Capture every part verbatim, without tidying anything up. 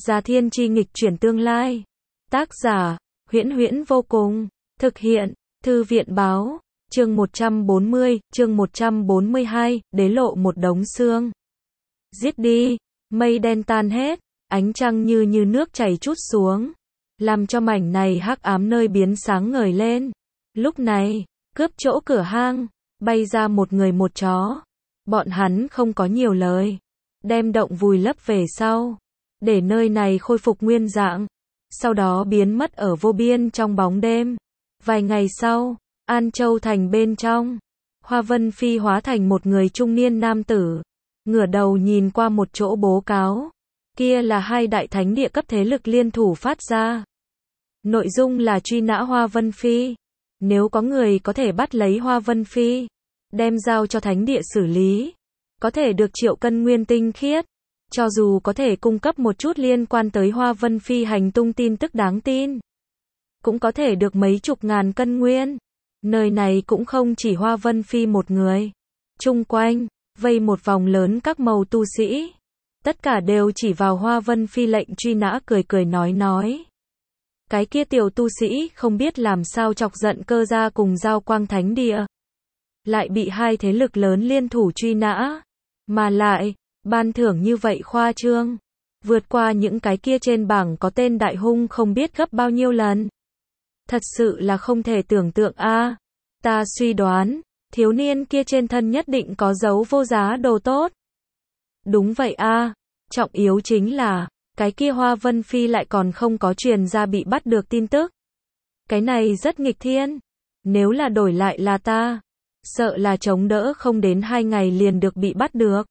Gia Thiên Chi nghịch chuyển tương lai. Tác giả, Huyễn Huyễn vô cùng. Thực hiện, Thư viện báo. Chương một trăm bốn mươi, chương một trăm bốn mươi hai, đế lộ một đống xương. Giết đi, mây đen tan hết, ánh trăng như như nước chảy trút xuống, làm cho mảnh này hắc ám nơi biến sáng ngời lên. Lúc này, cướp chỗ cửa hang, bay ra một người một chó. Bọn hắn không có nhiều lời, đem động vùi lấp về sau, để nơi này khôi phục nguyên dạng, sau đó biến mất ở vô biên trong bóng đêm. Vài ngày sau, An Châu thành bên trong, Hoa Vân Phi hóa thành một người trung niên nam tử, ngửa đầu nhìn qua một chỗ bố cáo. Kia là hai đại thánh địa cấp thế lực liên thủ phát ra. Nội dung là truy nã Hoa Vân Phi. Nếu có người có thể bắt lấy Hoa Vân Phi, đem giao cho thánh địa xử lý, có thể được triệu cân nguyên tinh khiết. Cho dù có thể cung cấp một chút liên quan tới Hoa Vân Phi hành tung tin tức đáng tin, cũng có thể được mấy chục ngàn cân nguyên. Nơi này cũng không chỉ Hoa Vân Phi một người. Chung quanh, vây một vòng lớn các màu tu sĩ. Tất cả đều chỉ vào Hoa Vân Phi lệnh truy nã, cười cười nói nói. Cái kia tiểu tu sĩ không biết làm sao chọc giận Cơ Gia cùng Giao Quang Thánh Địa, lại bị hai thế lực lớn liên thủ truy nã. Mà lại, ban thưởng như vậy khoa trương, vượt qua những cái kia trên bảng có tên đại hung không biết gấp bao nhiêu lần. Thật sự là không thể tưởng tượng a. À, ta suy đoán, thiếu niên kia trên thân nhất định có dấu vô giá đồ tốt. Đúng vậy a, à, trọng yếu chính là, cái kia Hoa Vân Phi lại còn không có truyền ra bị bắt được tin tức. Cái này rất nghịch thiên. Nếu là đổi lại là ta, sợ là chống đỡ không đến hai ngày liền được bị bắt được.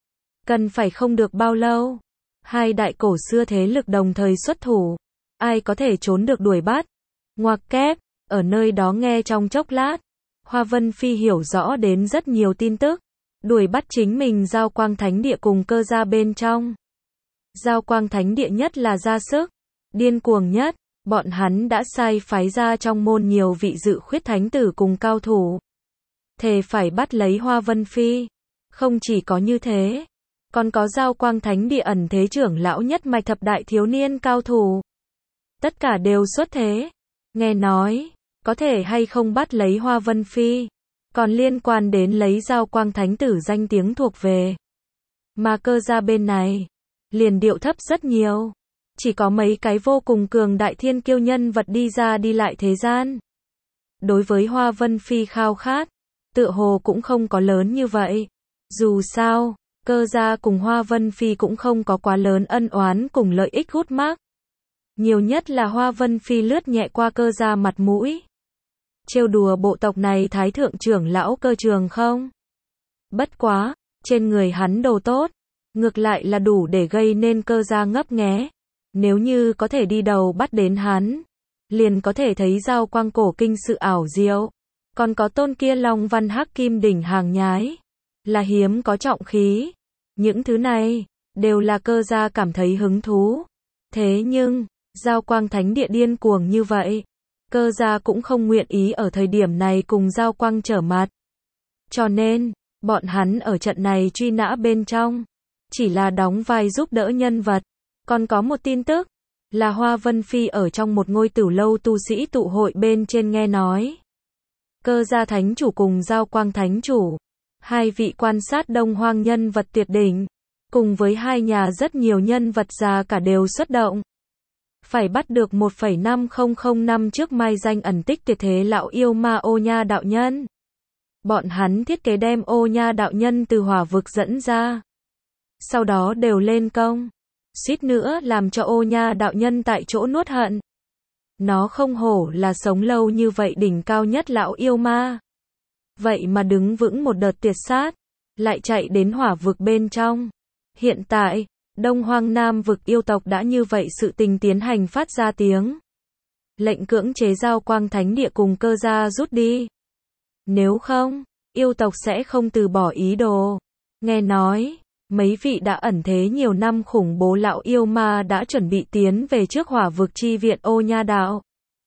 Cần phải không được bao lâu. Hai đại cổ xưa thế lực đồng thời xuất thủ. Ai có thể trốn được đuổi bắt? Ngoặc kép, ở nơi đó nghe trong chốc lát. Hoa Vân Phi hiểu rõ đến rất nhiều tin tức. Đuổi bắt chính mình Giao Quang Thánh Địa cùng Cơ Gia bên trong. Giao Quang Thánh Địa nhất là ra sức, điên cuồng nhất. Bọn hắn đã sai phái ra trong môn nhiều vị dự khuyết thánh tử cùng cao thủ, thề phải bắt lấy Hoa Vân Phi. Không chỉ có như thế, còn có Giao Quang Thánh Địa ẩn thế trưởng lão nhất mạch thập đại thiếu niên cao thủ. Tất cả đều xuất thế. Nghe nói, có thể hay không bắt lấy Hoa Vân Phi, còn liên quan đến lấy Giao Quang Thánh tử danh tiếng thuộc về. Mà Cơ Gia bên này, liền điệu thấp rất nhiều. Chỉ có mấy cái vô cùng cường đại thiên kiêu nhân vật đi ra đi lại thế gian. Đối với Hoa Vân Phi khao khát, tựa hồ cũng không có lớn như vậy. Dù sao, Cơ Gia cùng Hoa Vân Phi cũng không có quá lớn ân oán cùng lợi ích hút mác. Nhiều nhất là Hoa Vân Phi lướt nhẹ qua Cơ Gia mặt mũi, trêu đùa bộ tộc này thái thượng trưởng lão Cơ Trường không. Bất quá, trên người hắn đồ tốt, ngược lại là đủ để gây nên Cơ Gia ngấp nghé. Nếu như có thể đi đầu bắt đến hắn, liền có thể thấy Giao Quang cổ kinh sự ảo diệu. Còn có tôn kia Long Văn Hắc Kim đỉnh hàng nhái, là hiếm có trọng khí. Những thứ này, đều là Cơ Gia cảm thấy hứng thú. Thế nhưng, Giao Quang Thánh Địa điên cuồng như vậy, Cơ Gia cũng không nguyện ý ở thời điểm này cùng Giao Quang trở mặt. Cho nên, bọn hắn ở trận này truy nã bên trong, chỉ là đóng vai giúp đỡ nhân vật. Còn có một tin tức, là Hoa Vân Phi ở trong một ngôi tửu lâu tu sĩ tụ hội bên trên nghe nói. Cơ Gia Thánh Chủ cùng Giao Quang Thánh Chủ, hai vị quan sát đông hoang nhân vật tuyệt đỉnh, cùng với hai nhà rất nhiều nhân vật già cả đều xuất động. Phải bắt được một phẩy năm không không năm trước mai danh ẩn tích tuyệt thế lão yêu ma Ô Nha đạo nhân. Bọn hắn thiết kế đem Ô Nha đạo nhân từ hỏa vực dẫn ra. Sau đó đều lên công. Suýt nữa làm cho Ô Nha đạo nhân tại chỗ nuốt hận. Nó không hổ là sống lâu như vậy đỉnh cao nhất lão yêu ma. Vậy mà đứng vững một đợt tuyệt sát, lại chạy đến hỏa vực bên trong. Hiện tại, Đông Hoang Nam vực yêu tộc đã như vậy sự tình tiến hành phát ra tiếng. Lệnh cưỡng chế Giao Quang Thánh Địa cùng Cơ Gia rút đi. Nếu không, yêu tộc sẽ không từ bỏ ý đồ. Nghe nói, mấy vị đã ẩn thế nhiều năm khủng bố lão yêu ma đã chuẩn bị tiến về trước hỏa vực chi viện Ô Nha đạo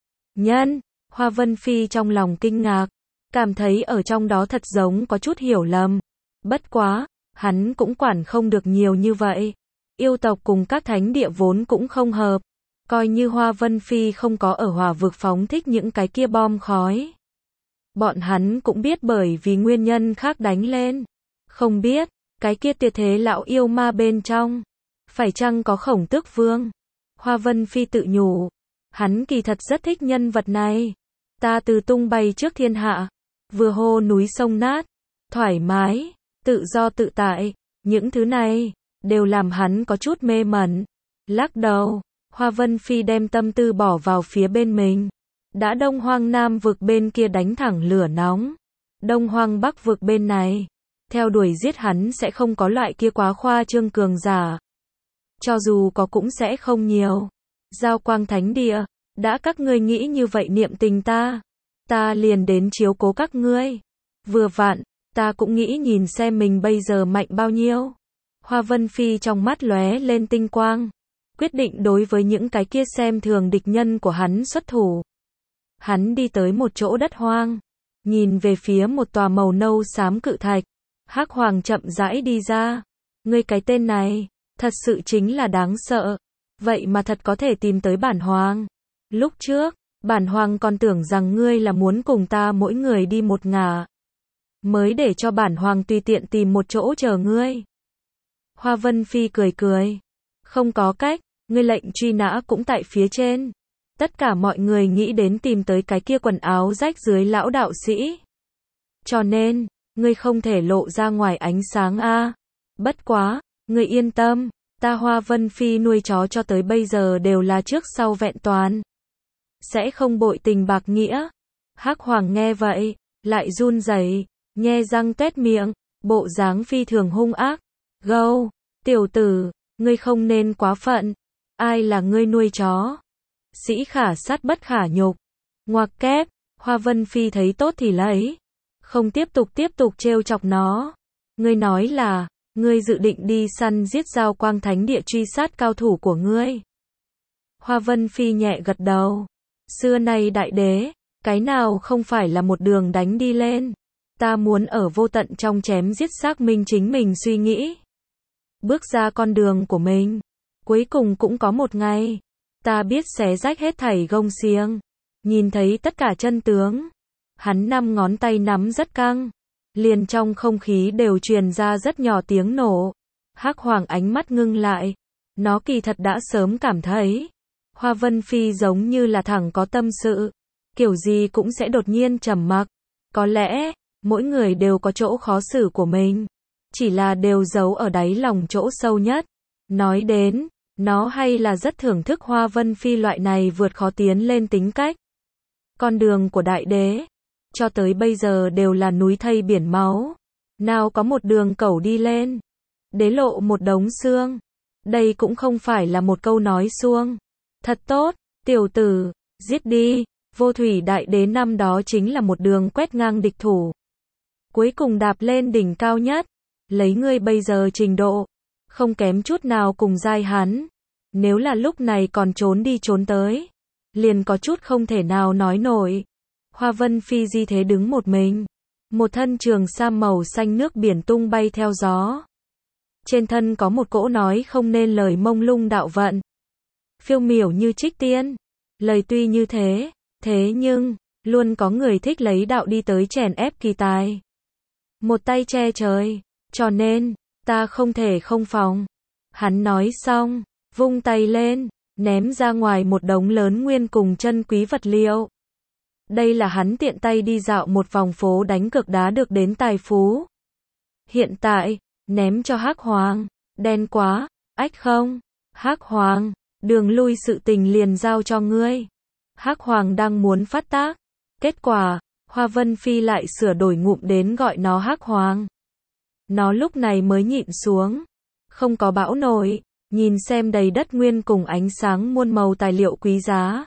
nhân. Hoa Vân Phi trong lòng kinh ngạc, cảm thấy ở trong đó thật giống có chút hiểu lầm. Bất quá, hắn cũng quản không được nhiều như vậy. Yêu tộc cùng các thánh địa vốn cũng không hợp. Coi như Hoa Vân Phi không có ở hỏa vực phóng thích những cái kia bom khói. Bọn hắn cũng biết bởi vì nguyên nhân khác đánh lên. Không biết, cái kia tuyệt thế lão yêu ma bên trong. Phải chăng có Khổng Tước Vương? Hoa Vân Phi tự nhủ. Hắn kỳ thật rất thích nhân vật này. Ta từ tung bay trước thiên hạ. Vừa hô núi sông nát. Thoải mái, tự do tự tại. Những thứ này, đều làm hắn có chút mê mẩn. Lắc đầu, Hoa Vân Phi đem tâm tư bỏ vào phía bên mình. Đã Đông Hoang Nam vực bên kia đánh thẳng lửa nóng. Đông Hoang Bắc vực bên này. Theo đuổi giết hắn sẽ không có loại kia quá khoa trương cường giả. Cho dù có cũng sẽ không nhiều. Giao Quang Thánh Địa, đã các ngươi nghĩ như vậy niệm tình ta. Ta liền đến chiếu cố các ngươi. Vừa vặn, ta cũng nghĩ nhìn xem mình bây giờ mạnh bao nhiêu. Hoa Vân Phi trong mắt lóe lên tinh quang. Quyết định đối với những cái kia xem thường địch nhân của hắn xuất thủ. Hắn đi tới một chỗ đất hoang. Nhìn về phía một tòa màu nâu xám cự thạch. Hắc Hoàng chậm rãi đi ra. Ngươi cái tên này, thật sự chính là đáng sợ. Vậy mà thật có thể tìm tới bản hoàng. Lúc trước, bản hoàng còn tưởng rằng ngươi là muốn cùng ta mỗi người đi một ngả. Mới để cho bản hoàng tùy tiện tìm một chỗ chờ ngươi. Hoa Vân Phi cười cười. Không có cách, ngươi lệnh truy nã cũng tại phía trên. Tất cả mọi người nghĩ đến tìm tới cái kia quần áo rách dưới lão đạo sĩ. Cho nên, ngươi không thể lộ ra ngoài ánh sáng a. Bất quá, ngươi yên tâm, ta Hoa Vân Phi nuôi chó cho tới bây giờ đều là trước sau vẹn toàn. Sẽ không bội tình bạc nghĩa. Hắc Hoàng nghe vậy, lại run rẩy, nhe răng tuét miệng, bộ dáng phi thường hung ác. Gâu, tiểu tử, ngươi không nên quá phận. Ai là ngươi nuôi chó? Sĩ khả sát bất khả nhục. Ngoặc kép, Hoa Vân Phi thấy tốt thì lấy. Không tiếp tục tiếp tục trêu chọc nó. Ngươi nói là, ngươi dự định đi săn giết Giao Quang Thánh Địa truy sát cao thủ của ngươi. Hoa Vân Phi nhẹ gật đầu. Xưa nay đại đế, cái nào không phải là một đường đánh đi lên. Ta muốn ở vô tận trong chém giết xác minh chính mình suy nghĩ. Bước ra con đường của mình. Cuối cùng cũng có một ngày. Ta biết xé rách hết thảy gông xiềng. Nhìn thấy tất cả chân tướng. Hắn năm ngón tay nắm rất căng. Liền trong không khí đều truyền ra rất nhỏ tiếng nổ. Hắc Hoàng ánh mắt ngưng lại. Nó kỳ thật đã sớm cảm thấy. Hoa Vân Phi giống như là thẳng có tâm sự. Kiểu gì cũng sẽ đột nhiên trầm mặc. Có lẽ, mỗi người đều có chỗ khó xử của mình. Chỉ là đều giấu ở đáy lòng chỗ sâu nhất. Nói đến, nó hay là rất thưởng thức Hoa Vân Phi loại này vượt khó tiến lên tính cách. Con đường của đại đế, cho tới bây giờ đều là núi thây biển máu. Nào có một đường cẩu đi lên. Đế lộ một đống xương. Đây cũng không phải là một câu nói suông. Thật tốt, tiểu tử, giết đi. Vô thủy đại đế năm đó chính là một đường quét ngang địch thủ. Cuối cùng đạp lên đỉnh cao nhất. Lấy ngươi bây giờ trình độ. Không kém chút nào cùng giai hắn. Nếu là lúc này còn trốn đi trốn tới. Liền có chút không thể nào nói nổi. Hoa Vân Phi di thế đứng một mình. Một thân trường sam màu xanh nước biển tung bay theo gió. Trên thân có một cỗ nói không nên lời mông lung đạo vận. Phiêu miểu như trích tiên. Lời tuy như thế, thế nhưng, luôn có người thích lấy đạo đi tới chèn ép kỳ tài. Một tay che trời, cho nên, ta không thể không phòng. Hắn nói xong, vung tay lên, ném ra ngoài một đống lớn nguyên cùng chân quý vật liệu. Đây là hắn tiện tay đi dạo một vòng phố đánh cược đá được đến tài phú. Hiện tại, ném cho Hắc Hoàng, đen quá, ách không, Hắc Hoàng, đường lui sự tình liền giao cho ngươi. Hắc Hoàng đang muốn phát tác, kết quả, Hoa Vân Phi lại sửa đổi ngụm đến gọi nó Hắc Hoàng. Nó lúc này mới nhịn xuống, không có bão nổi, nhìn xem đầy đất nguyên cùng ánh sáng muôn màu tài liệu quý giá.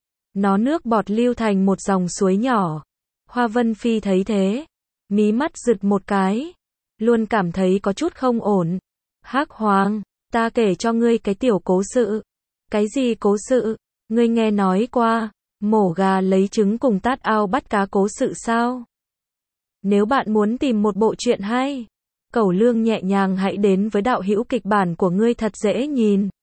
Nó nước bọt lưu thành một dòng suối nhỏ. Hoa Vân Phi thấy thế, mí mắt giật một cái, luôn cảm thấy có chút không ổn. Hắc Hoàng, ta kể cho ngươi cái tiểu cố sự. Cái gì cố sự? Ngươi nghe nói qua, mổ gà lấy trứng cùng tát ao bắt cá cố sự sao? Nếu bạn muốn tìm một bộ truyện hay, Cẩu Lương nhẹ nhàng hãy đến với đạo hữu kịch bản của ngươi thật dễ nhìn.